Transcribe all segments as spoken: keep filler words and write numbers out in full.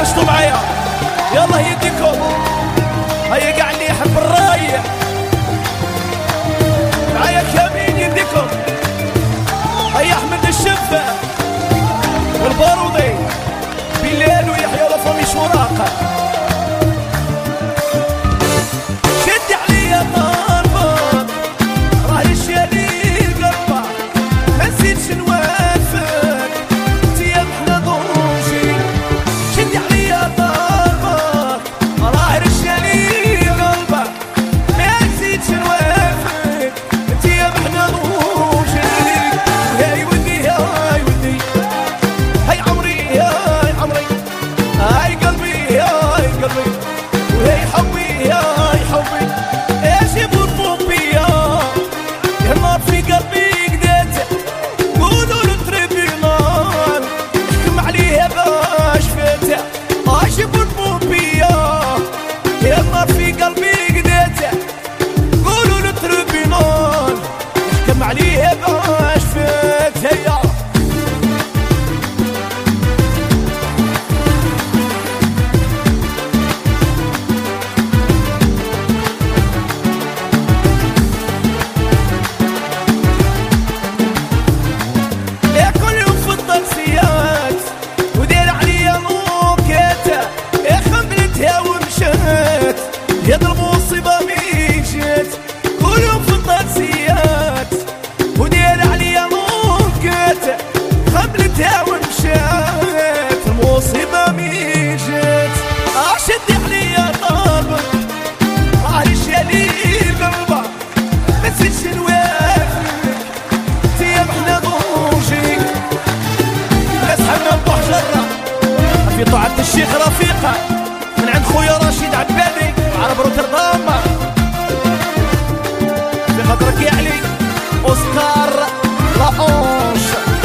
عشتوا معايا يلا يديكم. هيا كاع اللي يحب الراي معايا كاملين يديكم. هيا احمد الشفة والبارودي بلال ويحيى لافامي شوراق. شد عليا طالبك راه الشالي قلبك ما نسيتش نوافق تيام حنا ضوجي. شد عليا طالبك راه الشالي قلبك ما نسيتش نوافق تيام حنا ضوجي. هاي ودي هاي ودي هاي عمري هاي عمري هاي قلبي هاي قلبي وهي حبي هاي حبي. ايش يبرموا بيا يا نار في قلبي قديت قولوا له تريبيونال يحكم عليها باش فاتها. ايش يبرموا بيا يا نار في قلبي قديت قولوا له تريبيونال يحكم عليها باش فاتها. يد المصيبة مين جات كل يوم في الطاكسيات ودير عليا موقات خبلتها ومشات. المصيبة مين جات اشد عليا طالبك راه الشالي قلبك ما نسيتش نوافق تيام حنا ضوجي. ناس حنا بحجرة في طاعة الشيخ رفيقة من عند خويا رشيد عبادي عرب روتردام في خاطرك يا علي اوسكار لاونش.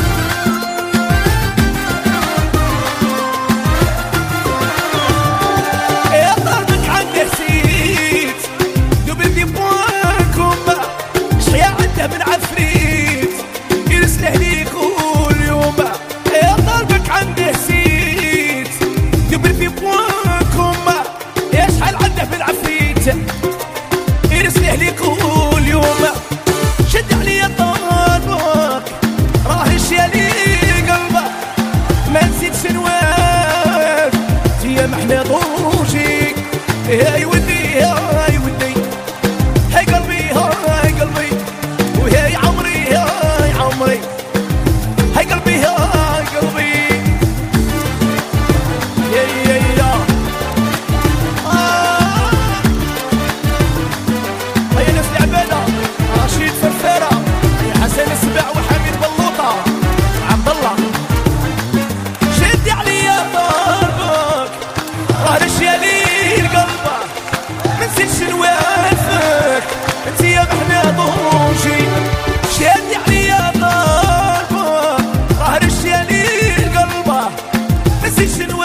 يا طالبك عندي حسيت دوبل دي بوانكم شحيا عنده من عفريت يرسله لي كل يوم. يا طالبك عندي حسيت دوبل دي بوانكم شحال عنده بالعفريت يرسله لي كل يوم. شد عليا طالبك راه الشالي قلبك ما نسيتش نواف تيام حنا ضوجي. هاي ودي هاي ودي هاي قلبي هاي قلبي وهاي عمري هاي عمري هاي قلبي هاي قلبي. يا يا يا رشيد فرفارة حسن السبع وحميد بلوطة عبد الله. شد عليا طالبك راه الشالي قلبك ما نسيتش نوافق تيام حنا ضوجي. شد عليا طالبك راه الشالي قلبك ما نسيتش